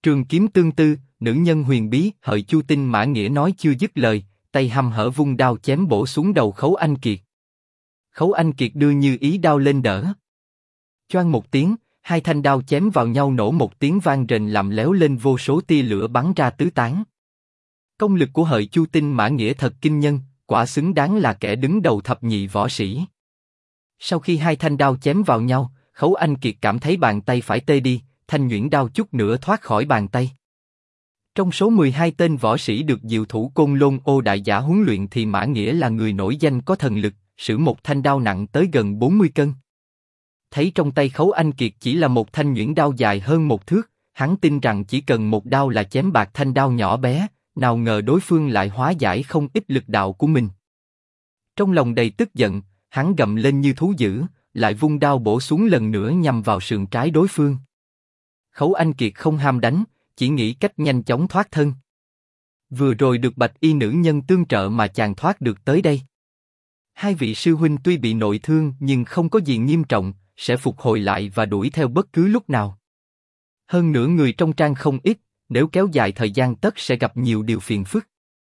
Trường kiếm tương tư, nữ nhân huyền bí. Hợi Chu Tinh Mã Nghĩa nói chưa dứt lời, tay hăm hở vung đao chém bổ xuống đầu Khấu Anh Kiệt. Khấu Anh Kiệt đưa Như Ý đao lên đỡ. Choang một tiếng, hai thanh đao chém vào nhau nổ một tiếng vang rền làm léo lên vô số tia lửa bắn ra tứ tán. Công lực của Hợi Chu Tinh Mã Nghĩa thật kinh nhân, quả xứng đáng là kẻ đứng đầu thập nhị võ sĩ. Sau khi hai thanh đao chém vào nhau, Khấu Anh Kiệt cảm thấy bàn tay phải tê đi, thanh nhuyễn đao chút nữa thoát khỏi bàn tay. Trong số 12 tên võ sĩ được diệu thủ Côn Lôn Ô Đại Giả huấn luyện thì Mã Nghĩa là người nổi danh có thần lực, sử một thanh đao nặng tới gần 40 cân. Thấy trong tay Khấu Anh Kiệt chỉ là một thanh nhuyễn đao dài hơn một thước, hắn tin rằng chỉ cần một đao là chém bạc thanh đao nhỏ bé, nào ngờ đối phương lại hóa giải không ít lực đạo của mình. Trong lòng đầy tức giận, hắn gầm lên như thú dữ, lại vung đao bổ xuống lần nữa nhằm vào sườn trái đối phương. Khấu Anh Kiệt không ham đánh, chỉ nghĩ cách nhanh chóng thoát thân. Vừa rồi được bạch y nữ nhân tương trợ mà chàng thoát được tới đây. Hai vị sư huynh tuy bị nội thương nhưng không có gì nghiêm trọng, sẽ phục hồi lại và đuổi theo bất cứ lúc nào. Hơn nữa người trong trang không ít, nếu kéo dài thời gian tất sẽ gặp nhiều điều phiền phức.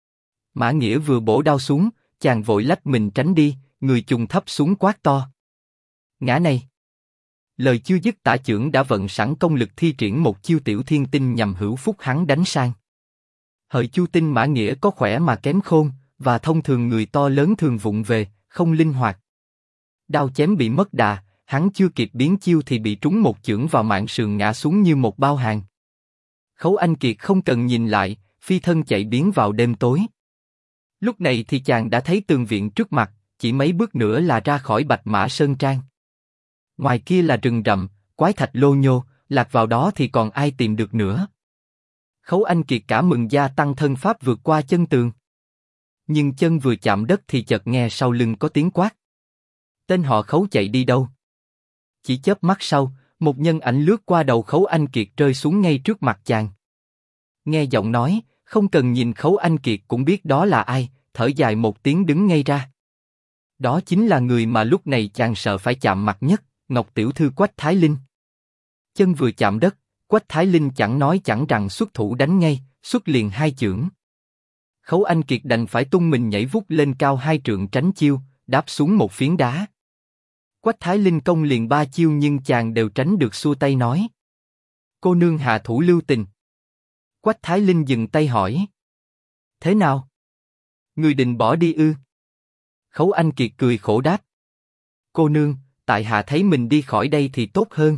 Mã Nghĩa vừa bổ đao xuống, chàng vội lách mình tránh đi, người trùng thấp xuống quát to. Ngã này! Lời chưa dứt tả chưởng đã vận sẵn công lực thi triển một chiêu tiểu thiên tinh nhằm hữu phúc hắn đánh sang. Hợi Chu Tinh Mã Nghĩa có khỏe mà kém khôn, và thông thường người to lớn thường vụng về, không linh hoạt. Đao chém bị mất đà, hắn chưa kịp biến chiêu thì bị trúng một chưởng vào mạn sườn ngã xuống như một bao hàng. Khấu Anh Kiệt không cần nhìn lại, phi thân chạy biến vào đêm tối. Lúc này thì chàng đã thấy tường viện trước mặt, chỉ mấy bước nữa là ra khỏi Bạch Mã Sơn Trang. Ngoài kia là rừng rậm, quái thạch lô nhô, lạc vào đó thì còn ai tìm được nữa. Khấu Anh Kiệt cả mừng gia tăng thân pháp vượt qua chân tường. Nhưng chân vừa chạm đất thì chợt nghe sau lưng có tiếng quát. Tên họ Khấu chạy đi đâu? Chỉ chớp mắt sau, một nhân ảnh lướt qua đầu Khấu Anh Kiệt rơi xuống ngay trước mặt chàng. Nghe giọng nói, không cần nhìn Khấu Anh Kiệt cũng biết đó là ai, thở dài một tiếng đứng ngay ra. Đó chính là người mà lúc này chàng sợ phải chạm mặt nhất, Ngọc tiểu thư Quách Thái Linh. Chân vừa chạm đất, Quách Thái Linh chẳng nói chẳng rằng xuất thủ đánh ngay, xuất liền hai chưởng. Khấu Anh Kiệt đành phải tung mình nhảy vút lên cao hai trượng tránh chiêu, đáp xuống một phiến đá. Quách Thái Linh công liền ba chiêu nhưng chàng đều tránh được, xua tay nói. Cô nương hạ thủ lưu tình. Quách Thái Linh dừng tay hỏi. Thế nào? Người định bỏ đi ư? Khấu Anh Kiệt cười khổ đáp. Cô nương, tại hạ thấy mình đi khỏi đây thì tốt hơn.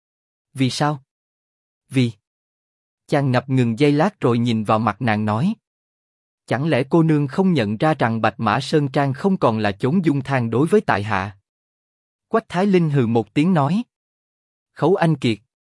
Vì sao? Vì... Chàng ngập ngừng giây lát rồi nhìn vào mặt nàng nói. Chẳng lẽ cô nương không nhận ra rằng Bạch Mã Sơn Trang không còn là chốn dung than đối với tại hạ? Quách Thái Linh hừ một tiếng nói. Khấu Anh Kiệt.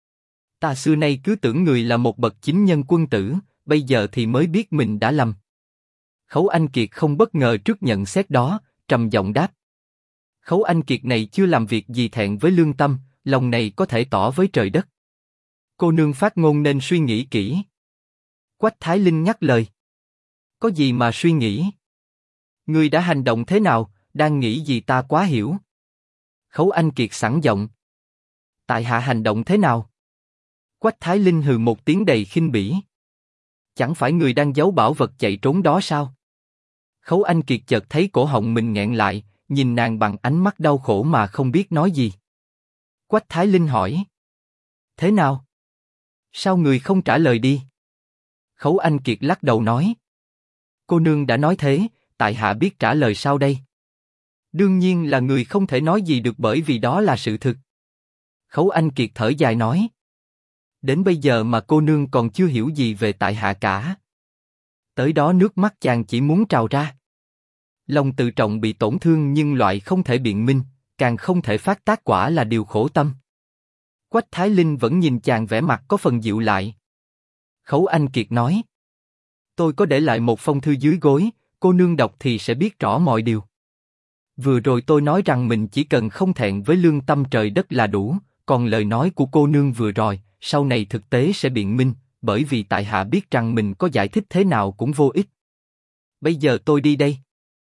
Ta xưa nay cứ tưởng người là một bậc chính nhân quân tử, bây giờ thì mới biết mình đã lầm. Khấu Anh Kiệt không bất ngờ trước nhận xét đó, trầm giọng đáp. Khấu Anh Kiệt này chưa làm việc gì thẹn với lương tâm, lòng này có thể tỏ với trời đất. Cô nương phát ngôn nên suy nghĩ kỹ. Quách Thái Linh nhắc lời. Có gì mà suy nghĩ? Ngươi đã hành động thế nào, đang nghĩ gì ta quá hiểu. Khấu Anh Kiệt sẵn giọng. Tại hạ hành động thế nào? Quách Thái Linh hừ một tiếng đầy khinh bỉ. Chẳng phải người đang giấu bảo vật chạy trốn đó sao? Khấu Anh Kiệt chợt thấy cổ họng mình nghẹn lại, nhìn nàng bằng ánh mắt đau khổ mà không biết nói gì. Quách Thái Linh hỏi. Thế nào? Sao người không trả lời đi? Khấu Anh Kiệt lắc đầu nói. Cô nương đã nói thế, tại hạ biết trả lời sao đây? Đương nhiên là người không thể nói gì được bởi vì đó là sự thực. Khấu Anh Kiệt thở dài nói. Đến bây giờ mà cô nương còn chưa hiểu gì về tại hạ cả. Tới đó nước mắt chàng chỉ muốn trào ra. Lòng tự trọng bị tổn thương nhưng loại không thể biện minh, càng không thể phát tác quả là điều khổ tâm. Quách Thái Linh vẫn nhìn chàng vẻ mặt có phần dịu lại. Khấu Anh Kiệt nói. Tôi có để lại một phong thư dưới gối, cô nương đọc thì sẽ biết rõ mọi điều. Vừa rồi tôi nói rằng mình chỉ cần không thẹn với lương tâm trời đất là đủ, còn lời nói của cô nương vừa rồi, sau này thực tế sẽ biện minh, bởi vì tại hạ biết rằng mình có giải thích thế nào cũng vô ích. Bây giờ tôi đi đây.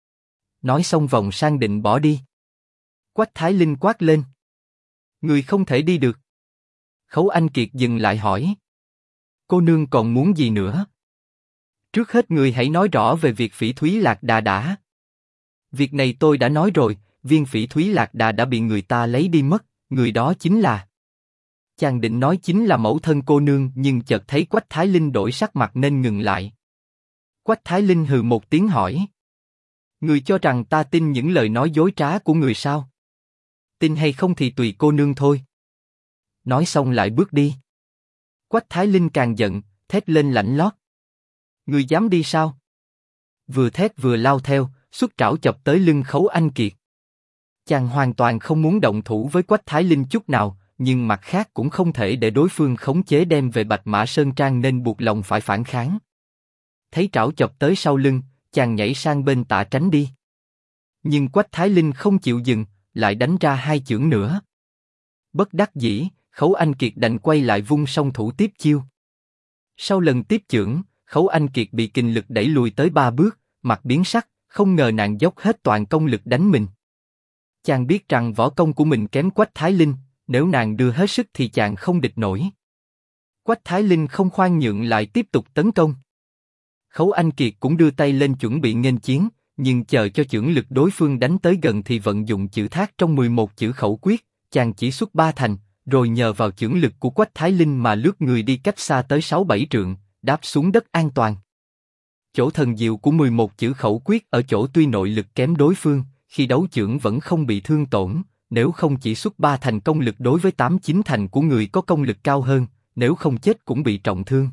Nói xong vòng sang định bỏ đi. Quách Thái Linh quát lên. Người không thể đi được. Khấu Anh Kiệt dừng lại hỏi. Cô nương còn muốn gì nữa? Trước hết người hãy nói rõ về việc Phỉ Thúy Lạc Đà đã. Việc này tôi đã nói rồi, viên Phỉ Thúy Lạc Đà đã bị người ta lấy đi mất, người đó chính là... Chàng định nói chính là mẫu thân cô nương nhưng chợt thấy Quách Thái Linh đổi sắc mặt nên ngừng lại. Quách Thái Linh hừ một tiếng hỏi. Người cho rằng ta tin những lời nói dối trá của người sao? Tin hay không thì tùy cô nương thôi. Nói xong lại bước đi. Quách Thái Linh càng giận, thét lên lạnh lót. Người dám đi sao? Vừa thét vừa lao theo, xuất trảo chọc tới lưng Khấu Anh Kiệt. Chàng hoàn toàn không muốn động thủ với Quách Thái Linh chút nào, nhưng mặt khác cũng không thể để đối phương khống chế đem về Bạch Mã Sơn Trang nên buộc lòng phải phản kháng. Thấy trảo chọc tới sau lưng, chàng nhảy sang bên tạ tránh đi. Nhưng Quách Thái Linh không chịu dừng, lại đánh ra 2 chưởng nữa. Bất đắc dĩ, Khấu Anh Kiệt đành quay lại vung song thủ tiếp chiêu. Sau lần tiếp chưởng, Khấu Anh Kiệt bị kình lực đẩy lùi tới 3 bước, mặt biến sắc, không ngờ nàng dốc hết toàn công lực đánh mình. Chàng biết rằng võ công của mình kém Quách Thái Linh, nếu nàng đưa hết sức thì chàng không địch nổi. Quách Thái Linh không khoan nhượng lại tiếp tục tấn công. Khấu Anh Kiệt cũng đưa tay lên chuẩn bị nghênh chiến, nhưng chờ cho chưởng lực đối phương đánh tới gần thì vận dụng chữ thác trong 11 chữ khẩu quyết, chàng chỉ xuất 3 thành, rồi nhờ vào chưởng lực của Quách Thái Linh mà lướt người đi cách xa tới 6-7 trượng, đáp xuống đất an toàn. Chỗ thần diệu của 11 chữ khẩu quyết ở chỗ tuy nội lực kém đối phương, khi đấu chưởng vẫn không bị thương tổn, nếu không chỉ xuất 3 thành công lực đối với 8-9 thành của người có công lực cao hơn, nếu không chết cũng bị trọng thương.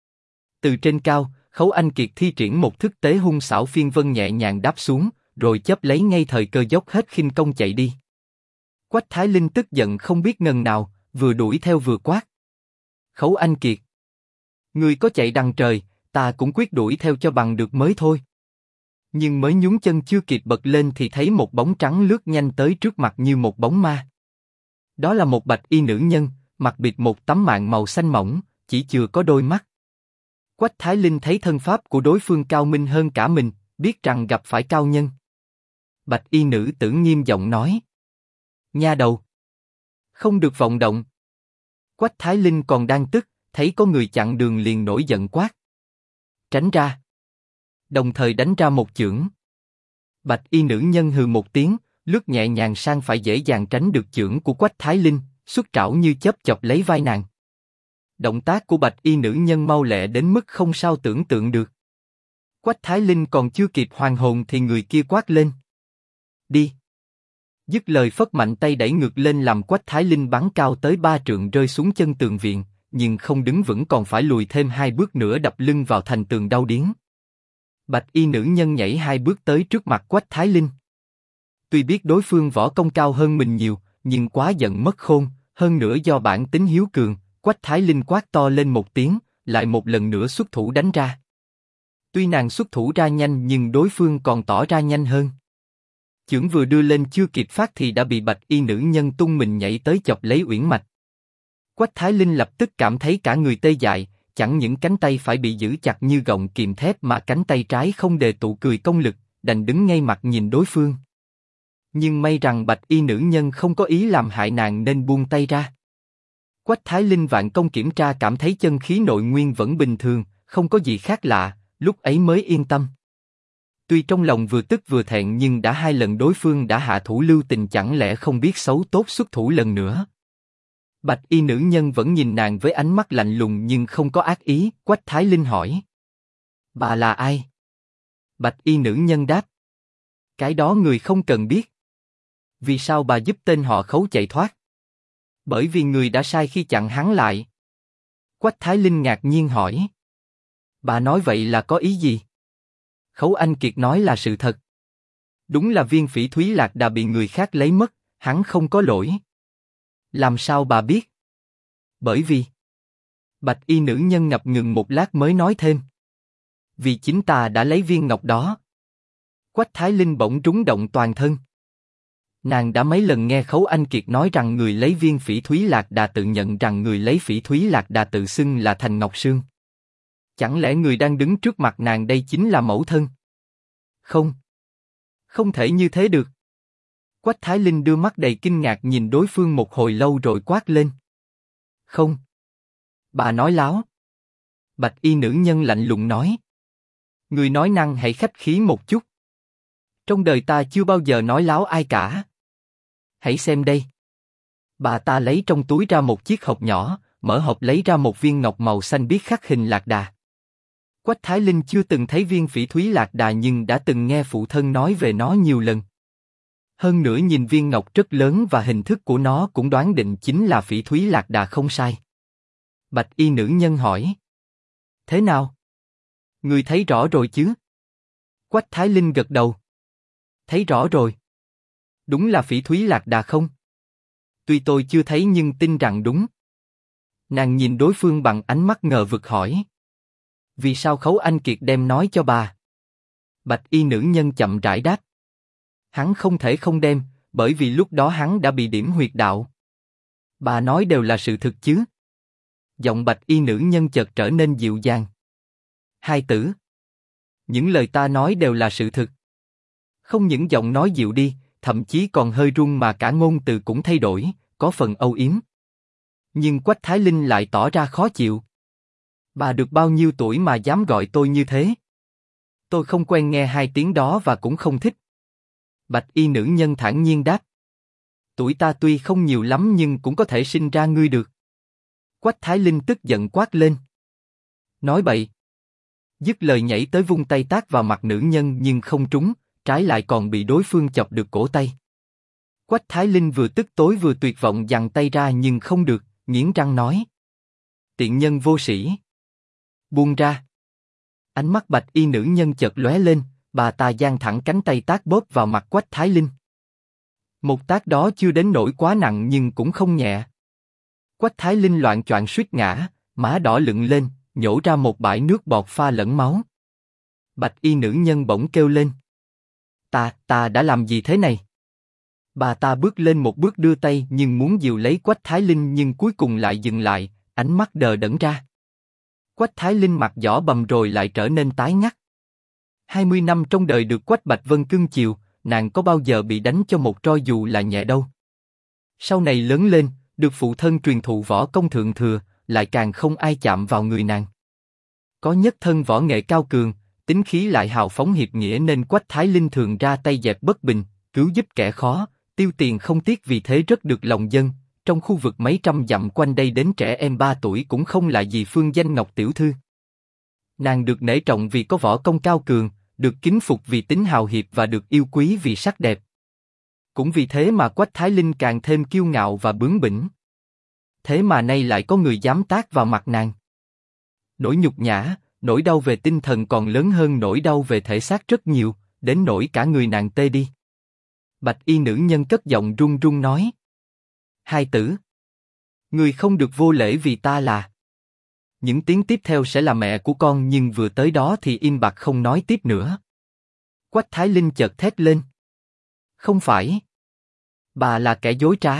Từ trên cao, Khấu Anh Kiệt thi triển một thức tế hung xảo phiên vân nhẹ nhàng đáp xuống, rồi chấp lấy ngay thời cơ dốc hết khinh công chạy đi. Quách Thái Linh tức giận không biết ngần nào, vừa đuổi theo vừa quát. Khấu Anh Kiệt, ngươi có chạy đằng trời, ta cũng quyết đuổi theo cho bằng được mới thôi. Nhưng mới nhún chân chưa kịp bật lên thì thấy một bóng trắng lướt nhanh tới trước mặt như một bóng ma. Đó là một bạch y nữ nhân, mặc bịt một tấm màn màu xanh mỏng, chỉ chừa có đôi mắt. Quách Thái Linh thấy thân pháp của đối phương cao minh hơn cả mình, biết rằng gặp phải cao nhân. Bạch y nữ tử nghiêm giọng nói. Nha đầu, không được vọng động. Quách Thái Linh còn đang tức, thấy có người chặn đường liền nổi giận quát. Tránh ra. Đồng thời đánh ra một chưởng. Bạch y nữ nhân hừ một tiếng, lướt nhẹ nhàng sang phải dễ dàng tránh được chưởng của Quách Thái Linh, xuất trảo như chớp chọc lấy vai nàng. Động tác của bạch y nữ nhân mau lẹ đến mức không sao tưởng tượng được. Quách Thái Linh còn chưa kịp hoàn hồn thì người kia quát lên. Đi. Dứt lời phất mạnh tay đẩy ngược lên làm Quách Thái Linh bắn cao tới 3 trượng rơi xuống chân tường viện, nhưng không đứng vững còn phải lùi thêm 2 bước nữa đập lưng vào thành tường đau điếng. Bạch y nữ nhân nhảy 2 bước tới trước mặt Quách Thái Linh. Tuy biết đối phương võ công cao hơn mình nhiều, nhưng quá giận mất khôn, hơn nữa do bản tính hiếu cường, Quách Thái Linh quát to lên một tiếng, lại một lần nữa xuất thủ đánh ra. Tuy nàng xuất thủ ra nhanh nhưng đối phương còn tỏ ra nhanh hơn. Chưởng vừa đưa lên chưa kịp phát thì đã bị bạch y nữ nhân tung mình nhảy tới chọc lấy uyển mạch. Quách Thái Linh lập tức cảm thấy cả người tê dại, chẳng những cánh tay phải bị giữ chặt như gọng kìm thép mà cánh tay trái không đề tụ cười công lực, đành đứng ngay mặt nhìn đối phương. Nhưng may rằng bạch y nữ nhân không có ý làm hại nàng nên buông tay ra. Quách Thái Linh vạn công kiểm tra cảm thấy chân khí nội nguyên vẫn bình thường, không có gì khác lạ, lúc ấy mới yên tâm. Tuy trong lòng vừa tức vừa thẹn nhưng đã 2 lần đối phương đã hạ thủ lưu tình chẳng lẽ không biết xấu tốt xuất thủ lần nữa. Bạch y nữ nhân vẫn nhìn nàng với ánh mắt lạnh lùng nhưng không có ác ý, Quách Thái Linh hỏi. Bà là ai? Bạch y nữ nhân đáp. Cái đó người không cần biết. Vì sao bà giúp tên họ Khấu chạy thoát? Bởi vì người đã sai khi chặn hắn lại. Quách Thái Linh ngạc nhiên hỏi. Bà nói vậy là có ý gì? Khấu Anh Kiệt nói là sự thật. Đúng là viên Phỉ Thúy Lạc Đà bị người khác lấy mất, hắn không có lỗi. Làm sao bà biết? Bởi vì... Bạch y nữ nhân ngập ngừng một lát mới nói thêm. Vì chính ta đã lấy viên ngọc đó. Quách Thái Linh bỗng rúng động toàn thân. Nàng đã mấy lần nghe Khấu Anh Kiệt nói rằng người lấy viên Phỉ Thúy Lạc Đà tự nhận rằng người lấy Phỉ Thúy Lạc Đà tự xưng là Thành Ngọc Sương. Chẳng lẽ người đang đứng trước mặt nàng đây chính là mẫu thân? Không. Không thể như thế được. Quách Thái Linh đưa mắt đầy kinh ngạc nhìn đối phương một hồi lâu rồi quát lên. Không. Bà nói láo. Bạch y nữ nhân lạnh lùng nói. Người nói năng hãy khách khí một chút. Trong đời ta chưa bao giờ nói láo ai cả. Hãy xem đây. Bà ta lấy trong túi ra một chiếc hộp nhỏ, mở hộp lấy ra một viên ngọc màu xanh biếc khắc hình lạc đà. Quách Thái Linh chưa từng thấy viên phỉ thúy lạc đà nhưng đã từng nghe phụ thân nói về nó nhiều lần. Hơn nữa nhìn viên ngọc rất lớn và hình thức của nó cũng đoán định chính là phỉ thúy lạc đà không sai. Bạch y nữ nhân hỏi. Thế nào? Người thấy rõ rồi chứ? Quách Thái Linh gật đầu. Thấy rõ rồi. Đúng là phỉ thúy lạc đà không? Tuy tôi chưa thấy nhưng tin rằng đúng. Nàng nhìn đối phương bằng ánh mắt ngờ vực hỏi. Vì sao Khấu Anh Kiệt đem nói cho bà? Bạch y nữ nhân chậm rãi đáp. Hắn không thể không đem, bởi vì lúc đó hắn đã bị điểm huyệt đạo. Bà nói đều là sự thực chứ? Giọng bạch y nữ nhân chợt trở nên dịu dàng. Hai tử. Những lời ta nói đều là sự thực. Không những giọng nói dịu đi, thậm chí còn hơi run mà cả ngôn từ cũng thay đổi, có phần âu yếm. Nhưng Quách Thái Linh lại tỏ ra khó chịu. Bà được bao nhiêu tuổi mà dám gọi tôi như thế? Tôi không quen nghe hai tiếng đó và cũng không thích. Bạch y nữ nhân thản nhiên đáp. Tuổi ta tuy không nhiều lắm nhưng cũng có thể sinh ra ngươi được. Quách Thái Linh tức giận quát lên. Nói bậy. Dứt lời nhảy tới vung tay tát vào mặt nữ nhân nhưng không trúng, trái lại còn bị đối phương chọc được cổ tay. Quách Thái Linh vừa tức tối vừa tuyệt vọng giằng tay ra nhưng không được, nghiến răng nói. Tiện nhân vô sĩ. Buông ra. Ánh mắt bạch y nữ nhân chợt lóe lên, bà ta giang thẳng cánh tay tát bóp vào mặt Quách Thái Linh. Một tát đó chưa đến nỗi quá nặng nhưng cũng không nhẹ. Quách Thái Linh loạng choạng suýt ngã, má đỏ lựng lên, nhổ ra một bãi nước bọt pha lẫn máu. Bạch y nữ nhân bỗng kêu lên. Ta đã làm gì thế này? Bà ta bước lên một bước đưa tay nhưng muốn dìu lấy Quách Thái Linh nhưng cuối cùng lại dừng lại, ánh mắt đờ đẫn ra. Quách Thái Linh mặt đỏ bầm rồi lại trở nên tái ngắt. 20 năm trong đời được Quách Bạch Vân cưng chiều, nàng có bao giờ bị đánh cho một roi dù là nhẹ đâu. Sau này lớn lên, được phụ thân truyền thụ võ công thượng thừa, lại càng không ai chạm vào người nàng. Có nhất thân võ nghệ cao cường, tính khí lại hào phóng hiệp nghĩa nên Quách Thái Linh thường ra tay dẹp bất bình, cứu giúp kẻ khó, tiêu tiền không tiếc vì thế rất được lòng dân. Trong khu vực mấy trăm dặm quanh đây đến trẻ em 3 tuổi cũng không là gì phương danh Ngọc tiểu thư. Nàng được nể trọng vì có võ công cao cường, được kính phục vì tính hào hiệp và được yêu quý vì sắc đẹp. Cũng vì thế mà Quách Thái Linh càng thêm kiêu ngạo và bướng bỉnh. Thế mà nay lại có người dám tát vào mặt nàng. Nỗi nhục nhã, nỗi đau về tinh thần còn lớn hơn nỗi đau về thể xác rất nhiều, đến nỗi cả người nàng tê đi. Bạch y nữ nhân cất giọng run run nói. Hai tử. Người không được vô lễ vì ta là. Những tiếng tiếp theo sẽ là mẹ của con nhưng vừa tới đó thì im bặt không nói tiếp nữa. Quách Thái Linh chợt thét lên. Không phải. Bà là kẻ dối trá.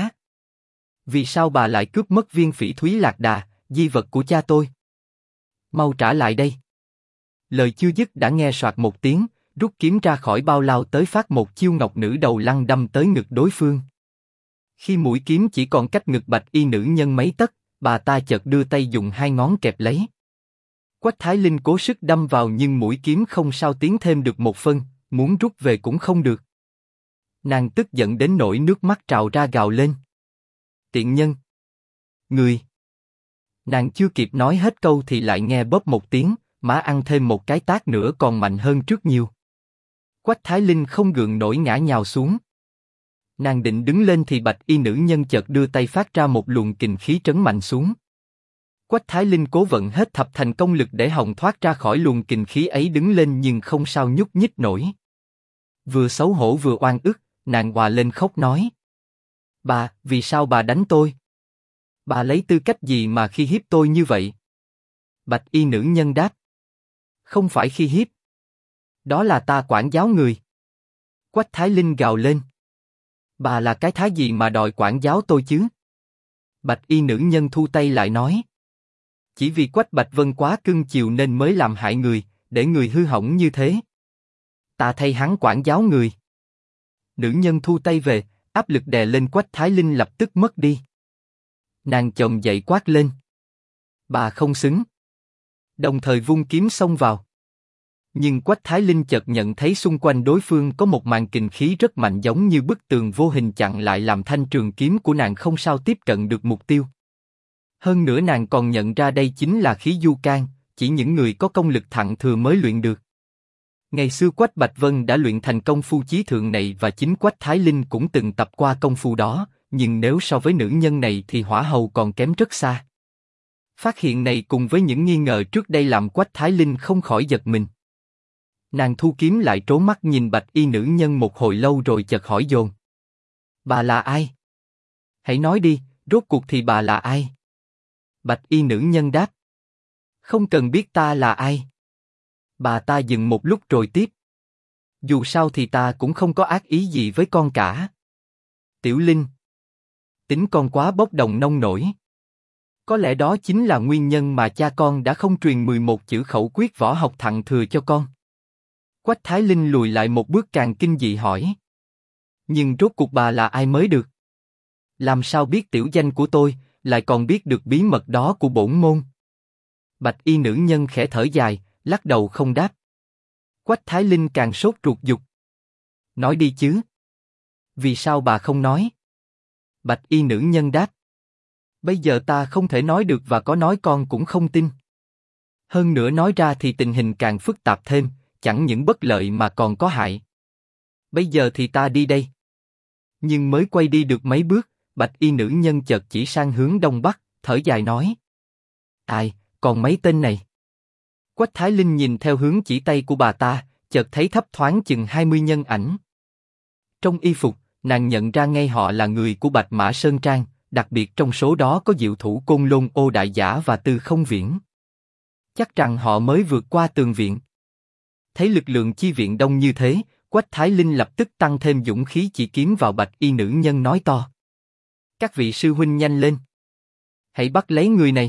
Vì sao bà lại cướp mất viên phỉ thúy lạc đà, di vật của cha tôi? Mau trả lại đây. Lời chưa dứt đã nghe soạt một tiếng, rút kiếm ra khỏi bao lao tới phát một chiêu ngọc nữ đầu lăng đâm tới ngực đối phương. Khi mũi kiếm chỉ còn cách ngực bạch y nữ nhân mấy tấc, bà ta chợt đưa tay dùng hai ngón kẹp lấy. Quách Thái Linh cố sức đâm vào nhưng mũi kiếm không sao tiến thêm được một phân, muốn rút về cũng không được. Nàng tức giận đến nỗi nước mắt trào ra gào lên. Tiện nhân! Người! Nàng chưa kịp nói hết câu thì lại nghe bóp một tiếng, má ăn thêm một cái tát nữa còn mạnh hơn trước nhiều. Quách Thái Linh không gượng nổi ngã nhào xuống. Nàng định đứng lên thì bạch y nữ nhân chợt đưa tay phát ra một luồng kình khí trấn mạnh xuống. Quách Thái Linh cố vận hết thập thành công lực để hòng thoát ra khỏi luồng kình khí ấy đứng lên nhưng không sao nhúc nhích nổi. Vừa xấu hổ vừa oan ức, nàng òa lên khóc nói. Bà, vì sao bà đánh tôi? Bà lấy tư cách gì mà khi hiếp tôi như vậy? Bạch y nữ nhân đáp. Không phải khi hiếp. Đó là ta quản giáo người. Quách Thái Linh gào lên. Bà là cái thá gì mà đòi quản giáo tôi chứ? Bạch y nữ nhân thu tay lại nói. Chỉ vì Quách Bạch Vân quá cưng chiều nên mới làm hại người, để người hư hỏng như thế. Ta thay hắn quản giáo người. Nữ nhân thu tay về, áp lực đè lên Quách Thái Linh lập tức mất đi. Nàng chồng dậy quát lên. Bà không xứng. đồng thời vung kiếm xông vào. Nhưng Quách Thái Linh chợt nhận thấy xung quanh đối phương có một màn kình khí rất mạnh giống như bức tường vô hình chặn lại làm thanh trường kiếm của nàng không sao tiếp cận được mục tiêu. Hơn nữa nàng còn nhận ra đây chính là khí du can, chỉ những người có công lực thặng thừa mới luyện được. Ngày xưa Quách Bạch Vân đã luyện thành công phu chí thượng này và chính Quách Thái Linh cũng từng tập qua công phu đó, nhưng nếu so với nữ nhân này thì hỏa hầu còn kém rất xa. Phát hiện này cùng với những nghi ngờ trước đây làm Quách Thái Linh không khỏi giật mình. Nàng thu kiếm lại trố mắt nhìn bạch y nữ nhân một hồi lâu rồi chợt hỏi dồn. Bà là ai? Hãy nói đi, rốt cuộc thì bà là ai? Bạch y nữ nhân đáp. Không cần biết ta là ai. Bà ta dừng một lúc rồi tiếp. Dù sao thì ta cũng không có ác ý gì với con cả. Tiểu Linh. Tính con quá bốc đồng nông nổi. Có lẽ đó chính là nguyên nhân mà cha con đã không truyền 11 chữ khẩu quyết võ học thặng thừa cho con. Quách Thái Linh lùi lại một bước càng kinh dị hỏi. Nhưng rốt cuộc bà là ai mới được? Làm sao biết tiểu danh của tôi, lại còn biết được bí mật đó của bổn môn? Bạch y nữ nhân khẽ thở dài, lắc đầu không đáp. Quách Thái Linh càng sốt ruột giục. Nói đi chứ. Vì sao bà không nói? Bạch y nữ nhân đáp. Bây giờ ta không thể nói được và có nói con cũng không tin. Hơn nữa nói ra thì tình hình càng phức tạp thêm, chẳng những bất lợi mà còn có hại. Bây giờ thì ta đi đây. Nhưng mới quay đi được mấy bước, bạch y nữ nhân chợt chỉ sang hướng đông bắc, thở dài nói. Ai, còn mấy tên này? Quách Thái Linh nhìn theo hướng chỉ tay của bà ta, chợt thấy thấp thoáng chừng 20 nhân ảnh. Trong y phục, nàng nhận ra ngay họ là người của Bạch Mã Sơn Trang, đặc biệt trong số đó có diệu thủ Côn Lôn Ô Đại Giả và Tư Không Viễn. Chắc rằng họ mới vượt qua tường viện. Thấy lực lượng chi viện đông như thế, Quách Thái Linh lập tức tăng thêm dũng khí chỉ kiếm vào bạch y nữ nhân nói to. Các vị sư huynh nhanh lên. Hãy bắt lấy người này.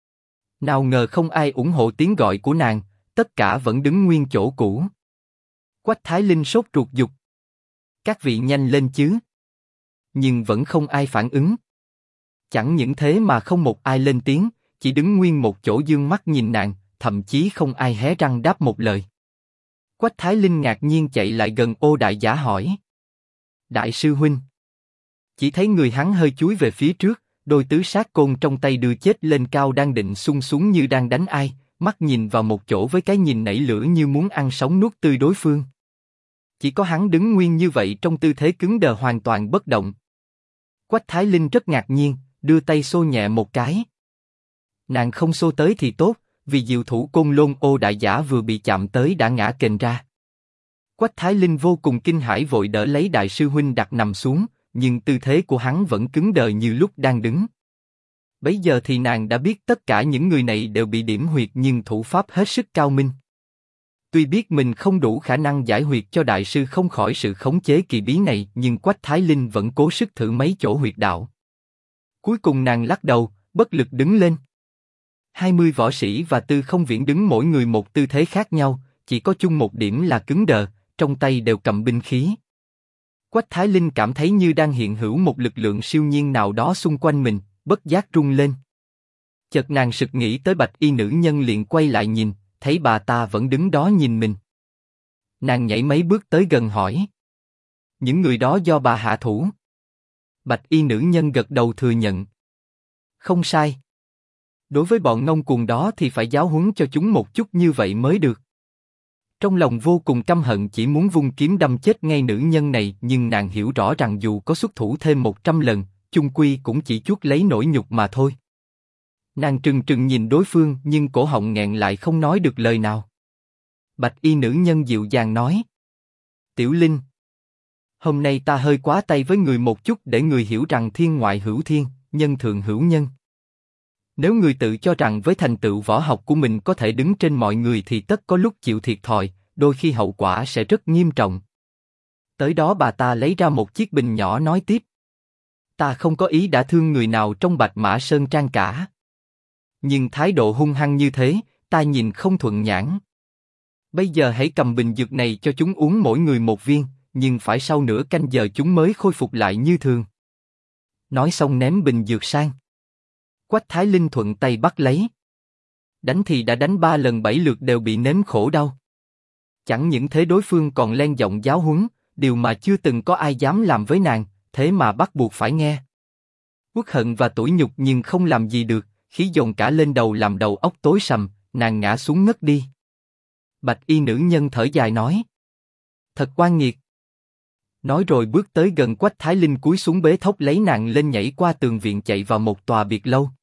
Nào ngờ không ai ủng hộ tiếng gọi của nàng, tất cả vẫn đứng nguyên chỗ cũ. Quách Thái Linh sốt ruột giục. Các vị nhanh lên chứ. Nhưng vẫn không ai phản ứng. Chẳng những thế mà không một ai lên tiếng, chỉ đứng nguyên một chỗ dương mắt nhìn nàng, thậm chí không ai hé răng đáp một lời. Quách Thái Linh ngạc nhiên chạy lại gần Ô Đại Giả hỏi. Đại sư huynh. Chỉ thấy người hắn hơi chúi về phía trước, đôi tứ sát côn trong tay đưa chết lên cao đang định xung xuống như đang đánh ai, mắt nhìn vào một chỗ với cái nhìn nảy lửa như muốn ăn sống nuốt tươi đối phương. Chỉ có hắn đứng nguyên như vậy trong tư thế cứng đờ hoàn toàn bất động. Quách Thái Linh rất ngạc nhiên, đưa tay xô nhẹ một cái. Nàng không xô tới thì tốt, vì diệu thủ Côn Lôn Ô Đại Giả vừa bị chạm tới đã ngã kềnh ra. Quách Thái Linh vô cùng kinh hãi vội đỡ lấy đại sư huynh đặt nằm xuống, nhưng tư thế của hắn vẫn cứng đờ như lúc đang đứng. Bấy giờ thì nàng đã biết tất cả những người này đều bị điểm huyệt nhưng thủ pháp hết sức cao minh. Tuy biết mình không đủ khả năng giải huyệt cho đại sư không khỏi sự khống chế kỳ bí này, nhưng Quách Thái Linh vẫn cố sức thử mấy chỗ huyệt đạo. Cuối cùng nàng lắc đầu, bất lực đứng lên. 20 võ sĩ và Tư Không Viễn đứng mỗi người một tư thế khác nhau, chỉ có chung một điểm là cứng đờ, trong tay đều cầm binh khí. Quách Thái Linh cảm thấy như đang hiện hữu một lực lượng siêu nhiên nào đó xung quanh mình, bất giác rung lên. Chợt nàng sực nghĩ tới bạch y nữ nhân liền quay lại nhìn, thấy bà ta vẫn đứng đó nhìn mình. Nàng nhảy mấy bước tới gần hỏi. Những người đó do bà hạ thủ. Bạch y nữ nhân gật đầu thừa nhận. Không sai. Đối với bọn ngông cuồng đó thì phải giáo huấn cho chúng một chút như vậy mới được. Trong lòng vô cùng căm hận chỉ muốn vung kiếm đâm chết ngay nữ nhân này, nhưng nàng hiểu rõ rằng dù có xuất thủ thêm 100 lần, chung quy cũng chỉ chuốc lấy nỗi nhục mà thôi. Nàng trừng trừng nhìn đối phương nhưng cổ họng nghẹn lại không nói được lời nào. Bạch y nữ nhân dịu dàng nói. Tiểu Linh. Hôm nay ta hơi quá tay với người một chút để người hiểu rằng thiên ngoại hữu thiên, nhân thượng hữu nhân. Nếu người tự cho rằng với thành tựu võ học của mình có thể đứng trên mọi người thì tất có lúc chịu thiệt thòi, đôi khi hậu quả sẽ rất nghiêm trọng. Tới đó bà ta lấy ra một chiếc bình nhỏ nói tiếp. Ta không có ý đã thương người nào trong Bạch Mã Sơn Trang cả. Nhưng thái độ hung hăng như thế, ta nhìn không thuận nhãn. Bây giờ hãy cầm bình dược này cho chúng uống mỗi người một viên, nhưng phải sau nửa canh giờ chúng mới khôi phục lại như thường. Nói xong ném bình dược sang. Quách Thái Linh thuận tay bắt lấy. Đánh thì đã đánh 3 lần 7 lượt đều bị nếm khổ đau. Chẳng những thế đối phương còn len giọng giáo huấn, điều mà chưa từng có ai dám làm với nàng, thế mà bắt buộc phải nghe. Uất hận và tủi nhục nhưng không làm gì được, khí dồn cả lên đầu làm đầu óc tối sầm, nàng ngã xuống ngất đi. Bạch y nữ nhân thở dài nói: thật oan nghiệt. Nói rồi bước tới gần Quách Thái Linh cúi xuống bế thốc lấy nàng lên nhảy qua tường viện chạy vào một tòa biệt lâu.